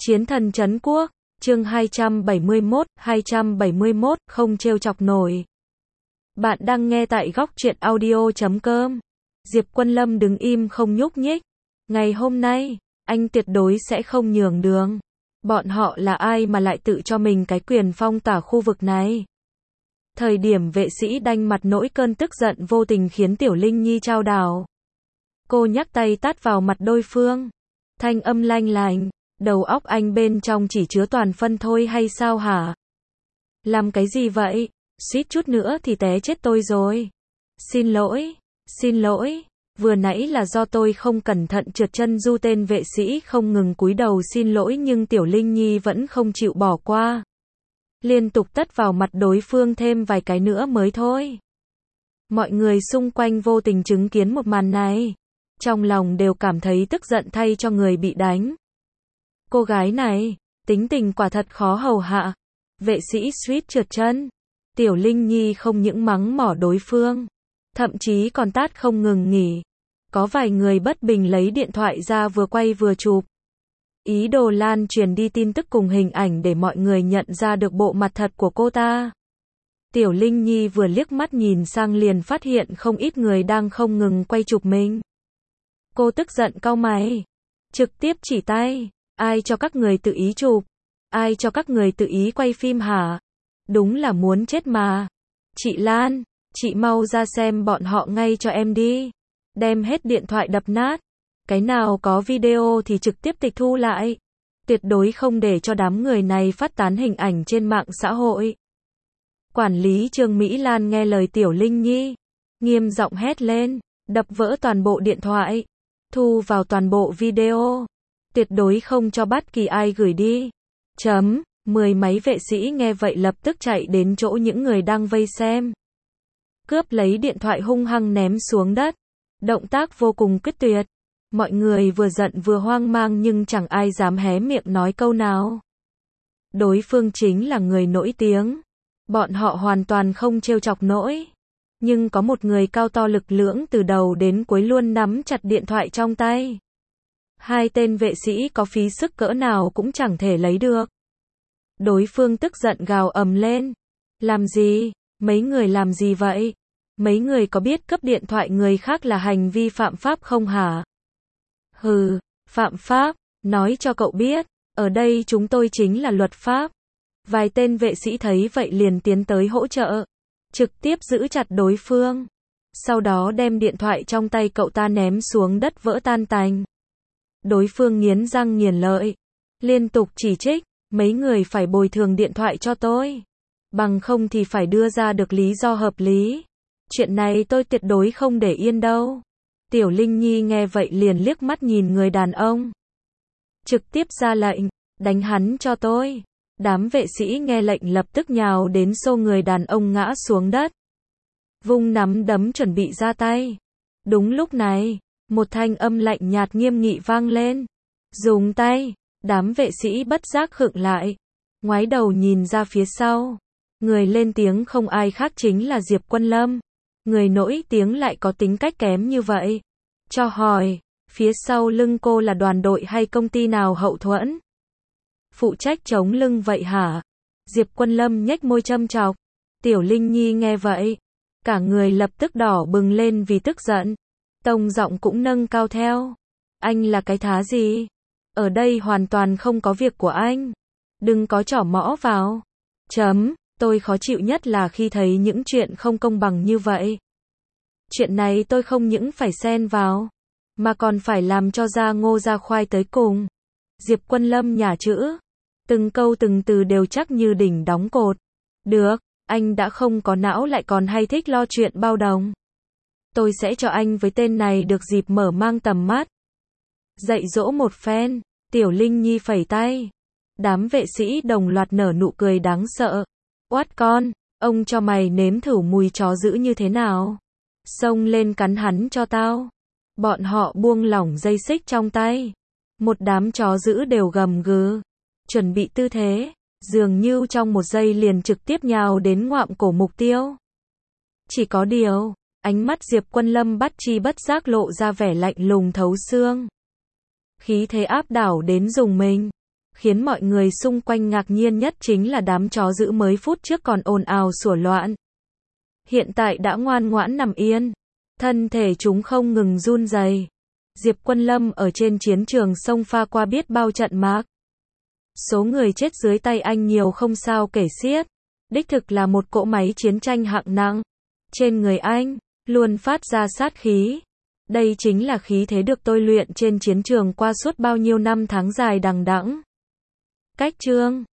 Chiến thần trấn quốc, chương 271, không trêu chọc nổi. Bạn đang nghe tại góc truyện audio.com. Diệp Quân Lâm đứng im không nhúc nhích. Ngày hôm nay, anh tuyệt đối sẽ không nhường đường. Bọn họ là ai mà lại tự cho mình cái quyền phong tỏa khu vực này? Thời điểm vệ sĩ đanh mặt nỗi cơn tức giận vô tình khiến Tiểu Linh Nhi chao đảo. Cô nhắc tay tát vào mặt đối phương. Thanh âm lanh lành. Đầu óc anh bên trong chỉ chứa toàn phân thôi hay sao hả? Làm cái gì vậy? Suýt chút nữa thì té chết tôi rồi. Xin lỗi, vừa nãy là do tôi không cẩn thận trượt chân. Du tên vệ sĩ không ngừng cúi đầu xin lỗi nhưng Tiểu Linh Nhi vẫn không chịu bỏ qua. Liên tục tát vào mặt đối phương thêm vài cái nữa mới thôi. Mọi người xung quanh vô tình chứng kiến một màn này. Trong lòng đều cảm thấy tức giận thay cho người bị đánh. Cô gái này, tính tình quả thật khó hầu hạ. Vệ sĩ suýt trượt chân. Tiểu Linh Nhi không những mắng mỏ đối phương, thậm chí còn tát không ngừng nghỉ. Có vài người bất bình lấy điện thoại ra vừa quay vừa chụp. Ý đồ lan truyền đi tin tức cùng hình ảnh để mọi người nhận ra được bộ mặt thật của cô ta. Tiểu Linh Nhi vừa liếc mắt nhìn sang liền phát hiện không ít người đang không ngừng quay chụp mình. Cô tức giận cau mày, trực tiếp chỉ tay. Ai cho các người tự ý chụp? Ai cho các người tự ý quay phim hả? Đúng là muốn chết mà. Chị Lan, chị mau ra xem bọn họ ngay cho em đi. Đem hết điện thoại đập nát. Cái nào có video thì trực tiếp tịch thu lại. Tuyệt đối không để cho đám người này phát tán hình ảnh trên mạng xã hội. Quản lý Trương Mỹ Lan nghe lời Tiểu Linh Nhi, nghiêm giọng hét lên, đập vỡ toàn bộ điện thoại, thu vào toàn bộ video. Tuyệt đối không cho bất kỳ ai gửi đi. Mười mấy vệ sĩ nghe vậy lập tức chạy đến chỗ những người đang vây xem. Cướp lấy điện thoại hung hăng ném xuống đất. Động tác vô cùng quyết tuyệt. Mọi người vừa giận vừa hoang mang nhưng chẳng ai dám hé miệng nói câu nào. Đối phương chính là người nổi tiếng. Bọn họ hoàn toàn không trêu chọc nổi. Nhưng có một người cao to lực lưỡng từ đầu đến cuối luôn nắm chặt điện thoại trong tay. Hai tên vệ sĩ có phí sức cỡ nào cũng chẳng thể lấy được. Đối phương tức giận gào ầm lên. Làm gì? Mấy người làm gì vậy? Mấy người có biết cướp điện thoại người khác là hành vi phạm pháp không hả? Hừ, phạm pháp, nói cho cậu biết, ở đây chúng tôi chính là luật pháp. Vài tên vệ sĩ thấy vậy liền tiến tới hỗ trợ, trực tiếp giữ chặt đối phương. Sau đó đem điện thoại trong tay cậu ta ném xuống đất vỡ tan tành. Đối phương nghiến răng nghiến lợi, liên tục chỉ trích, mấy người phải bồi thường điện thoại cho tôi. Bằng không thì phải đưa ra được lý do hợp lý. Chuyện này tôi tuyệt đối không để yên đâu. Tiểu Linh Nhi nghe vậy liền liếc mắt nhìn người đàn ông. Trực tiếp ra lệnh, đánh hắn cho tôi. Đám vệ sĩ nghe lệnh lập tức nhào đến xô người đàn ông ngã xuống đất. Vung nắm đấm chuẩn bị ra tay. Đúng lúc này, một thanh âm lạnh nhạt nghiêm nghị vang lên. Dùng tay. Đám vệ sĩ bất giác khựng lại. Ngoái đầu nhìn ra phía sau. Người lên tiếng không ai khác chính là Diệp Quân Lâm. Người nổi tiếng lại có tính cách kém như vậy. Cho hỏi, phía sau lưng cô là đoàn đội hay công ty nào hậu thuẫn? Phụ trách chống lưng vậy hả? Diệp Quân Lâm nhếch môi châm chọc. Tiểu Linh Nhi nghe vậy, cả người lập tức đỏ bừng lên vì tức giận. Tông giọng cũng nâng cao theo. Anh là cái thá gì? Ở đây hoàn toàn không có việc của anh. Đừng có trỏ mõ vào. Tôi khó chịu nhất là khi thấy những chuyện không công bằng như vậy. Chuyện này tôi không những phải xen vào, mà còn phải làm cho ra ngô ra khoai tới cùng. Diệp Quân Lâm nhả chữ. Từng câu từng từ đều chắc như đỉnh đóng cột. Được, anh đã không có não lại còn hay thích lo chuyện bao đồng. Tôi sẽ cho anh với tên này được dịp mở mang tầm mắt. Dạy dỗ một phen. Tiểu Linh Nhi phẩy tay. Đám vệ sĩ đồng loạt nở nụ cười đáng sợ. Oát con, ông cho mày nếm thử mùi chó dữ như thế nào. Xông lên cắn hắn cho tao. Bọn họ buông lỏng dây xích trong tay. Một đám chó dữ đều gầm gừ. Chuẩn bị tư thế. Dường như trong một giây liền trực tiếp nhào đến ngoạm cổ mục tiêu. Chỉ có điều, ánh mắt Diệp Quân Lâm bất chi bất giác lộ ra vẻ lạnh lùng thấu xương. Khí thế áp đảo đến rùng mình. Khiến mọi người xung quanh ngạc nhiên nhất chính là đám chó dữ mới phút trước còn ồn ào sủa loạn. Hiện tại đã ngoan ngoãn nằm yên. Thân thể chúng không ngừng run rẩy. Diệp Quân Lâm ở trên chiến trường sông pha qua biết bao trận mạc. Số người chết dưới tay anh nhiều không sao kể xiết. Đích thực là một cỗ máy chiến tranh hạng nặng. Trên người anh, luôn phát ra sát khí. Đây chính là khí thế được tôi luyện trên chiến trường qua suốt bao nhiêu năm tháng dài đằng đẵng. Cách chương